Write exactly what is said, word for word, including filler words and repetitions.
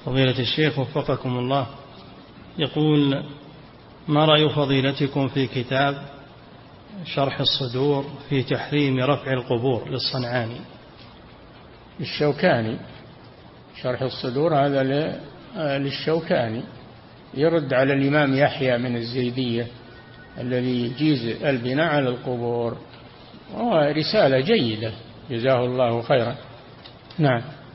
فضيلة الشيخ وفقكم الله، يقول: ما رأي فضيلتكم في كتاب شرح الصدور في تحريم رفع القبور للصنعاني؟ الشوكاني، شرح الصدور هذا للشوكاني، يرد على الإمام يحيى من الزيدية الذي يجيز البناء على القبور، ورسالة جيدة جزاه الله خيرا. نعم.